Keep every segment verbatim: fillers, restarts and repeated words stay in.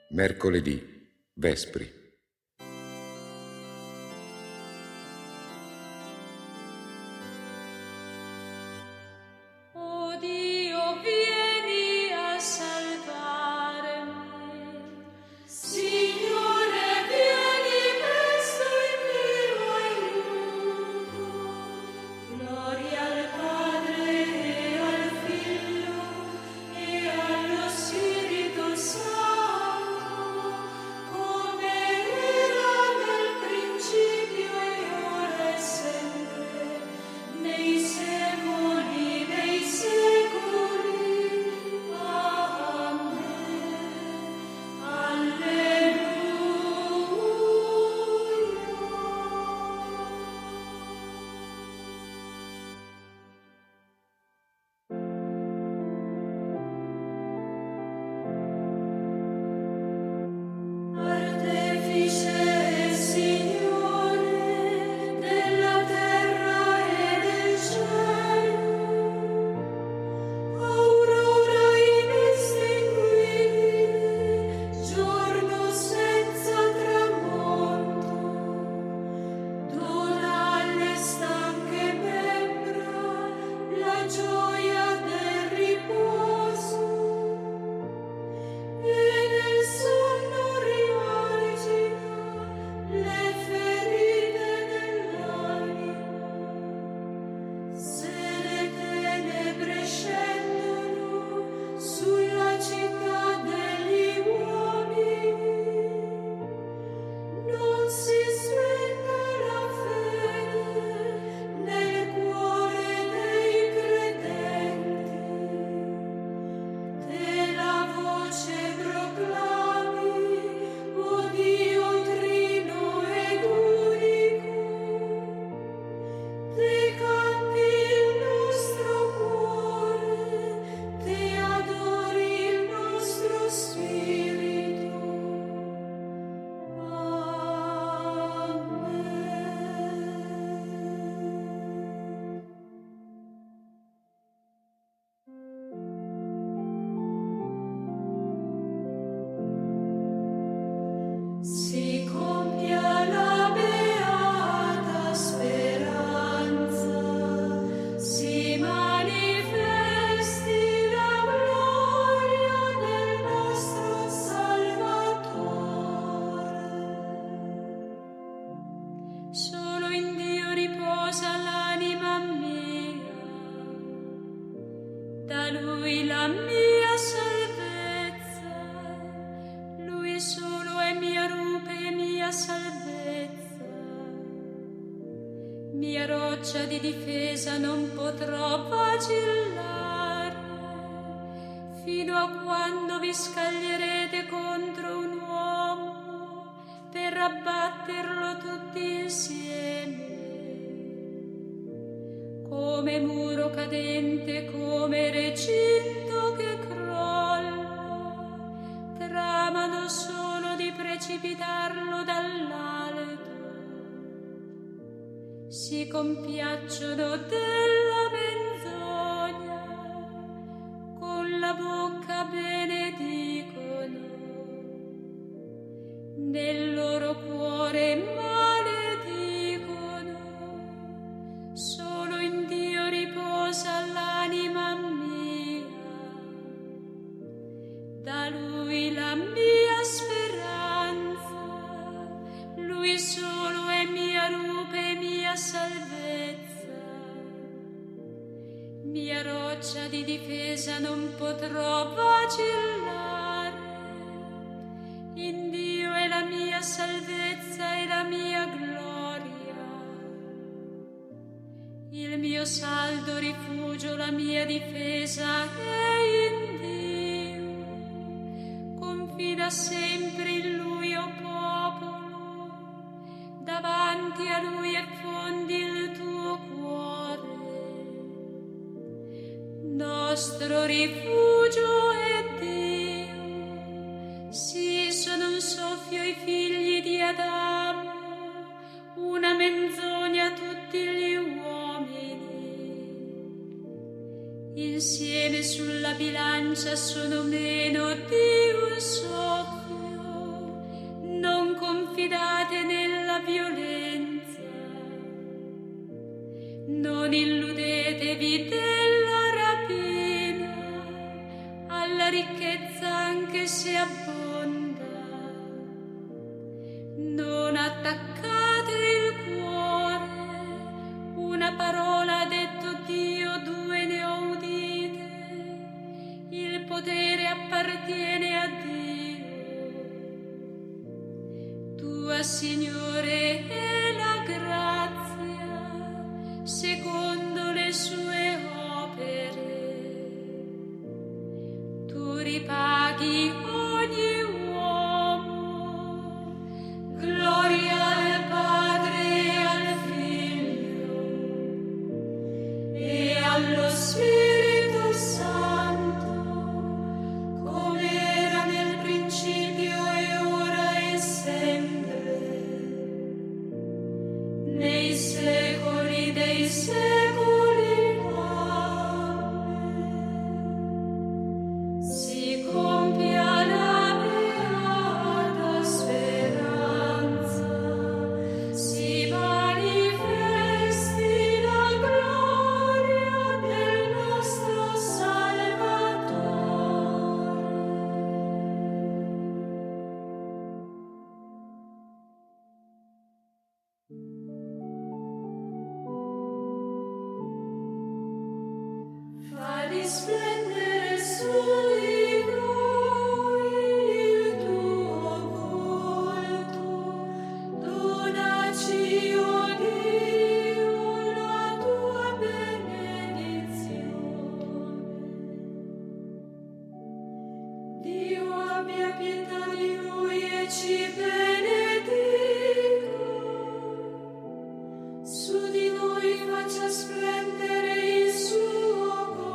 Mercoledì, Vespri. Mia roccia di difesa, non potrò vacillare fino a quando vi scaglierete contro un uomo per abbatterlo tutti insieme. Come muro cadente, come recinto che crolla, tramano solo di precipitarlo dall'alto. Si compiacciono della menzogna, con la bocca benedicono, nel loro cuore maledicono. Solo in Dio riposa l'anima mia, da Lui la mia speranza, Lui solo è mia rupe e mia salvezza. Mia roccia di difesa, non potrò vacillare. In Dio è la mia salvezza e la mia gloria. Il mio saldo rifugio, la mia difesa è in Dio. Confida sempre in Lui, o popolo, davanti a Lui affondi il tuo cuore. Nostro rifugio è Dio. Sì, sono un soffio i figli di Adamo, una menzogna tutti gli uomini. Insieme sulla bilancia sono meno di un soffio. se abbonda. Non attaccate il cuore, una parola ha detto Dio, due ne ho udite, il potere appartiene a Dio. Tua, Signore, è la grazia, secondo le sue opere. Tu ripaghi ogni uomo, gloria al Padre e al Figlio e allo Spirito Santo, come era nel principio e ora e sempre, nei secoli dei secoli. Risplendere su di noi il tuo volto, donaci, o Dio, la tua benedizione. Dio abbia pietà di noi e ci benedica, su di noi faccia splendere il suo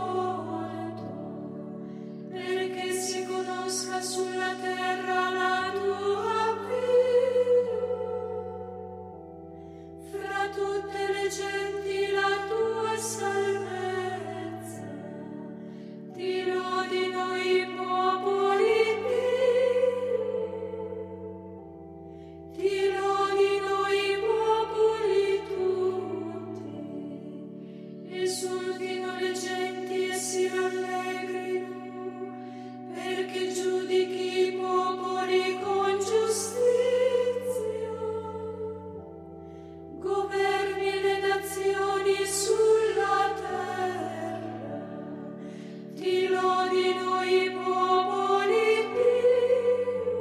sulla terra la tua via, fra tutte le genti la tua salvezza, ti lodino i popoli Dio, ti lodino i popoli tutti, esultino le genti e si rallegrino, perché giudichi i popoli con giustizia, governi le nazioni sulla terra, ti lodino i popoli Dio,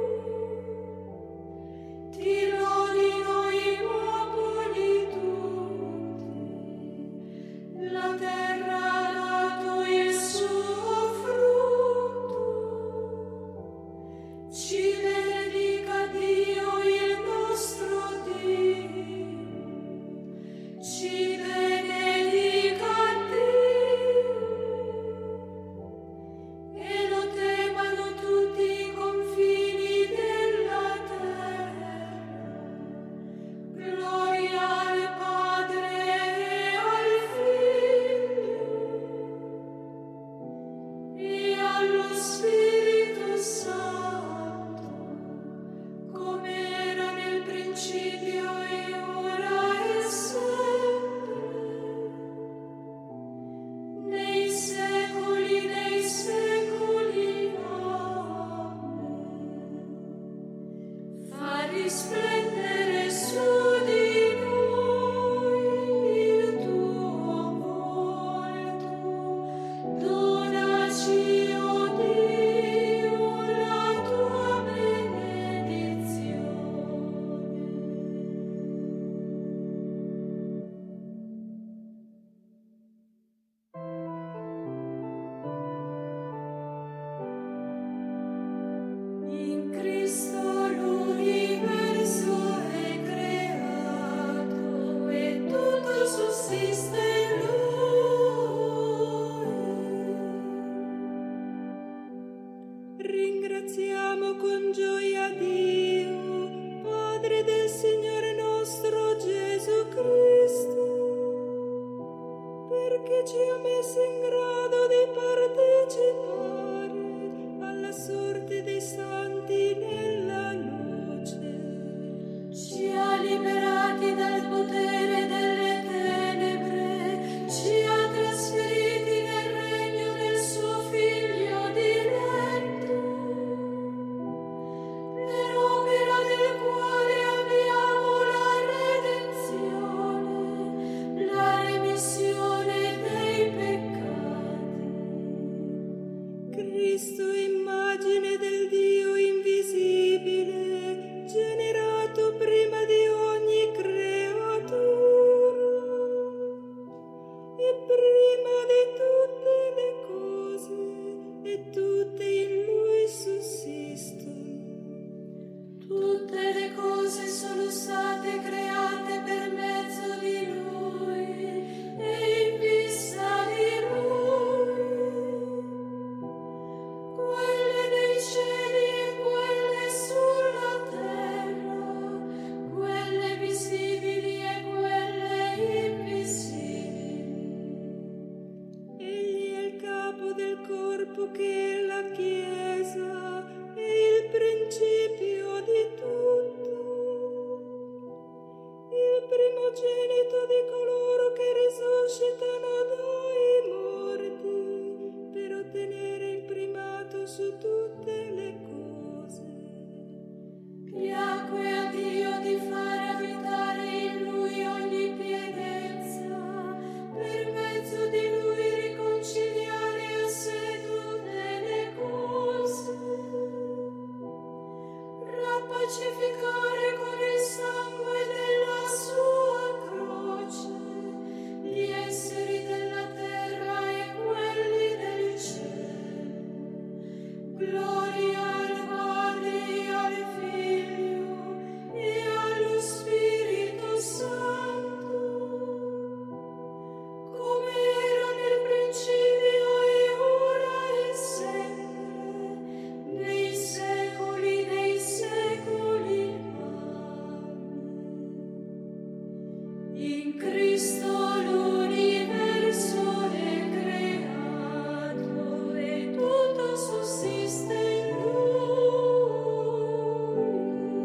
ti lodino i popoli tutti, la terra ha dato il suo frutto. Ci benedica Dio il nostro Dio, ci benedica Dio, e lo temano tutti i confini della terra. Gloria al Padre e al Figlio e allo Spirito Santo, come era nel principio e ora e sempre, nei secoli dei secoli. Amen. Fa risplendere su di noi il tuo volto, donaci, o Dio, la tua benedizione. In Cristo l'universo è creato e tutto sussiste in Lui. Ringraziamo con gioia Dio, Padre del Signore nostro Gesù Cristo, perché ci ha messo in grado di partecipare alla sorte dei santi nella luce. Ci ha liberati dal potere delle tenebre, ci ha trasferiti nel regno del suo Figlio diletto. pacificare con il sangue della sua croce gli esseri della terra e quelli del cielo. Gloria al Padre e al Figlio e allo Spirito Santo, come era nel principio e ora e sempre, nei secoli dei secoli. Amen. In Cristo l'universo è creato e tutto sussiste in Lui.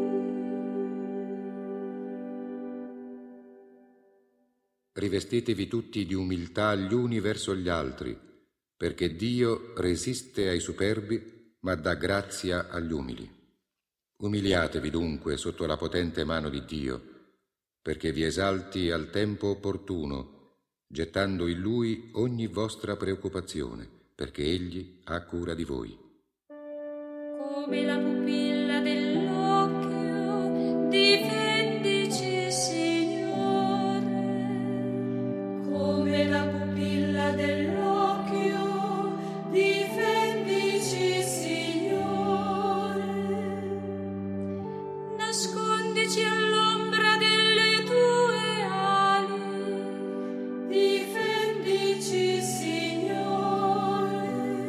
Rivestitevi tutti di umiltà gli uni verso gli altri, perché Dio resiste ai superbi, ma dà grazia agli umili. Umiliatevi dunque sotto la potente mano di Dio, perché vi esalti al tempo opportuno, gettando in Lui ogni vostra preoccupazione, perché Egli ha cura di voi. Come la pupilla dell'occhio, difendici, Signore. Come la pupilla dell'occhio, difendici, Signore. Nascondici all'ombra delle tue ali, difendici, Signore.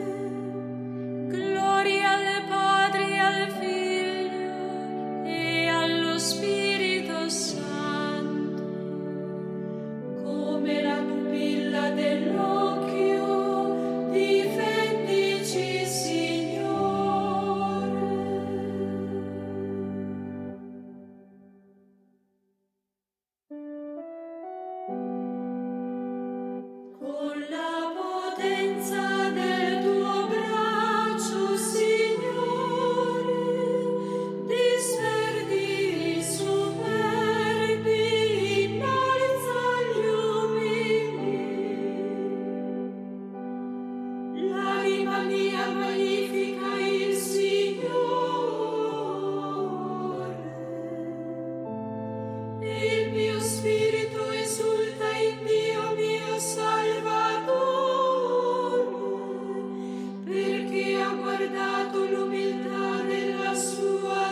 Gloria al Padre e al Figlio e allo Spirito Santo, come la pupilla dell'occhio, difendici, Signore. Con la potenza del tuo braccio, Signore, disperdi i superbi, innalza gli umili. L'anima mia magnifica il Signore, e il mio spirito esulta in Dio mio Salvatore, perché ha guardato l'umiltà della sua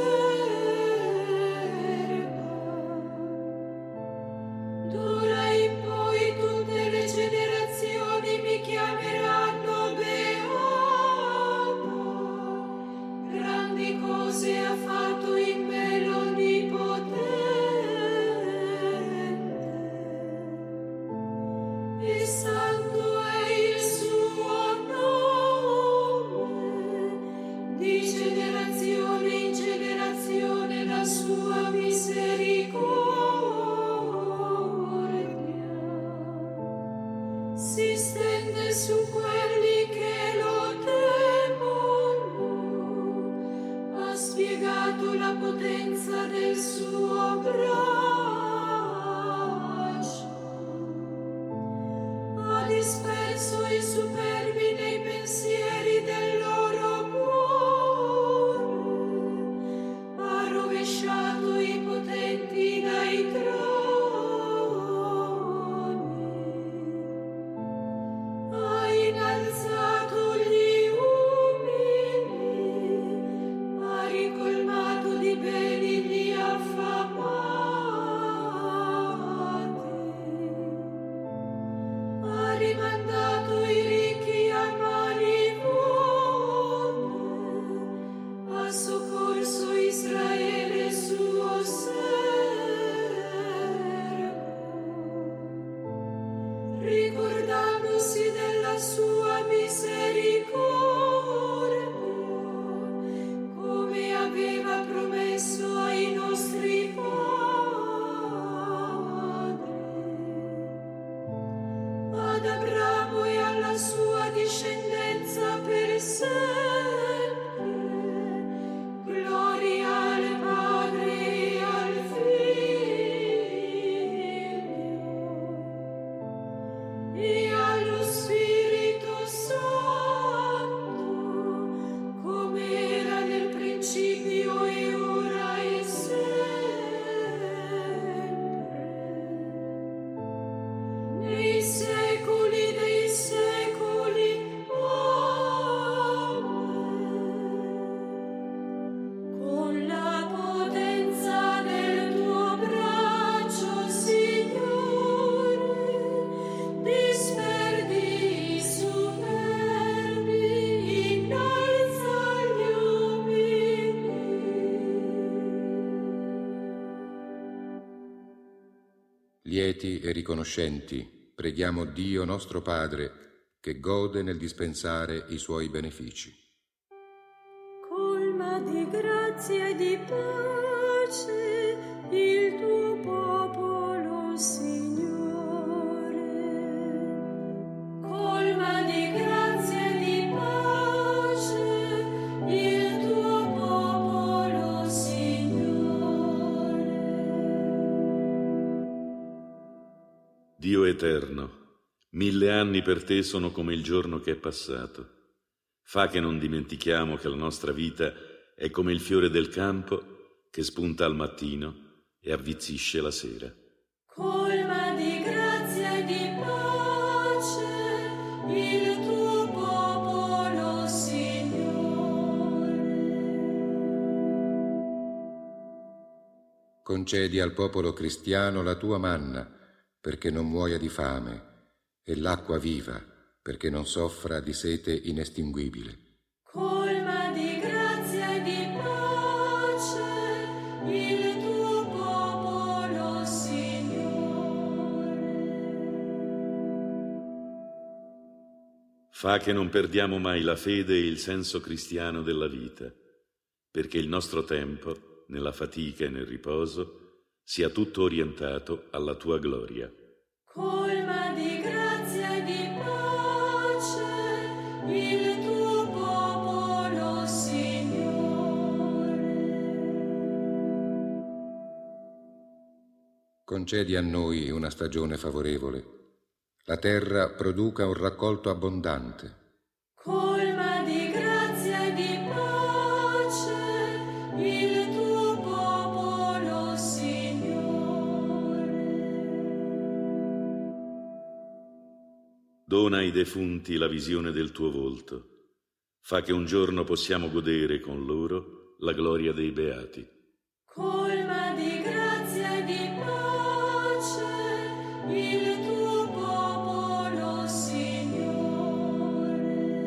serva. D'ora in poi tutte le generazioni mi chiameranno beato. Grandi cose ha fatto in me l'Onnipotente, e santo è il suo nome. Di generazione in generazione la sua misericordia si stende su quelli che lo temono. Ha spiegato la potenza del suo braccio, ha disperso i superbi nei pensieri del loro cuore, ha rovesciato i potenti dai troni, ha innalzato gli umili, ha ricolmato di beni gli affamati, ha rimandato i ricchi a mani vuote, ha soccorso Israele suo servo, ricordandosi della sua misericordia, come aveva promesso ai nostri padri, ad Abramo e alla sua discendenza per sempre. Gloria al Padre e al Figlio e allo Spirito Santo, lieti e riconoscenti, preghiamo Dio nostro Padre, che gode nel dispensare i suoi benefici. Colma di grazia e di pace il tuo popolo, Signore. Colma di grazia e di pace il tuo popolo, Signore. Dio eterno, mille anni per te sono come il giorno che è passato. Fa che non dimentichiamo che la nostra vita è come il fiore del campo che spunta al mattino e avvizzisce la sera. Colma di grazia e di pace il tuo popolo, Signore. Concedi al popolo cristiano la tua manna, perché non muoia di fame, e l'acqua viva, perché non soffra di sete inestinguibile. Colma di grazia e di pace il tuo popolo, Signore. Fa che non perdiamo mai la fede e il senso cristiano della vita, perché il nostro tempo, nella fatica e nel riposo, sia tutto orientato alla tua gloria. Colma di grazia e di pace il tuo popolo, Signore. Concedi a noi una stagione favorevole. La terra produca un raccolto abbondante. Colma di grazia e di pace il tuo popolo, Signore. Dona ai defunti la visione del tuo volto. Fa che un giorno possiamo godere con loro la gloria dei beati. Colma di grazia e di pace il tuo popolo, Signore.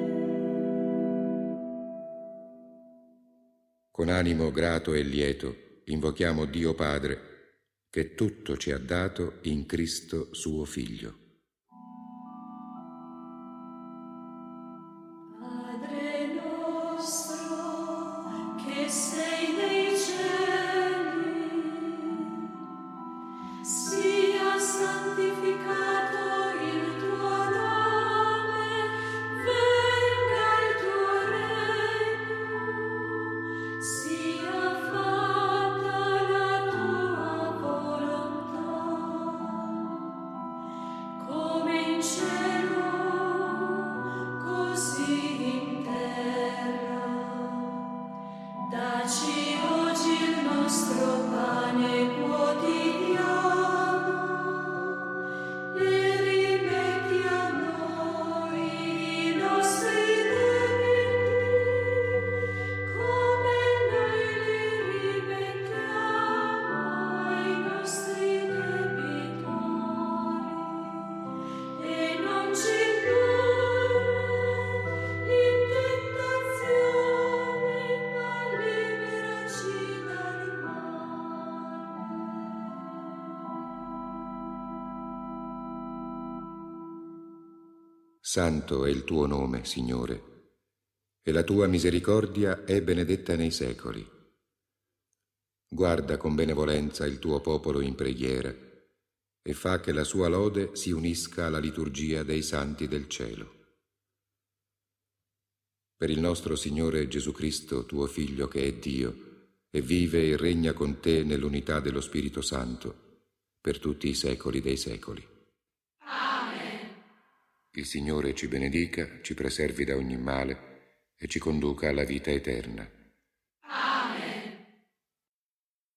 Con animo grato e lieto invochiamo Dio Padre, che tutto ci ha dato in Cristo suo Figlio. Padre nostro, che sei nei cieli, sia santificato il tuo nome, venga il tuo regno, sia fatta la tua volontà, come in cielo, così in terra. Dacci oggi il nostro pane quotidiano e rimetti a noi i nostri debiti, come noi li rimettiamo ai nostri debitori, e non ci indurre in tentazione, ma liberaci dal male. Santo è il tuo nome, Signore, e la tua misericordia è benedetta nei secoli. Guarda con benevolenza il tuo popolo in preghiera e fa che la sua lode si unisca alla liturgia dei santi del cielo. Per il nostro Signore Gesù Cristo, tuo Figlio, che è Dio, e vive e regna con te nell'unità dello Spirito Santo, per tutti i secoli dei secoli. Amen. Il Signore ci benedica, ci preservi da ogni male e ci conduca alla vita eterna.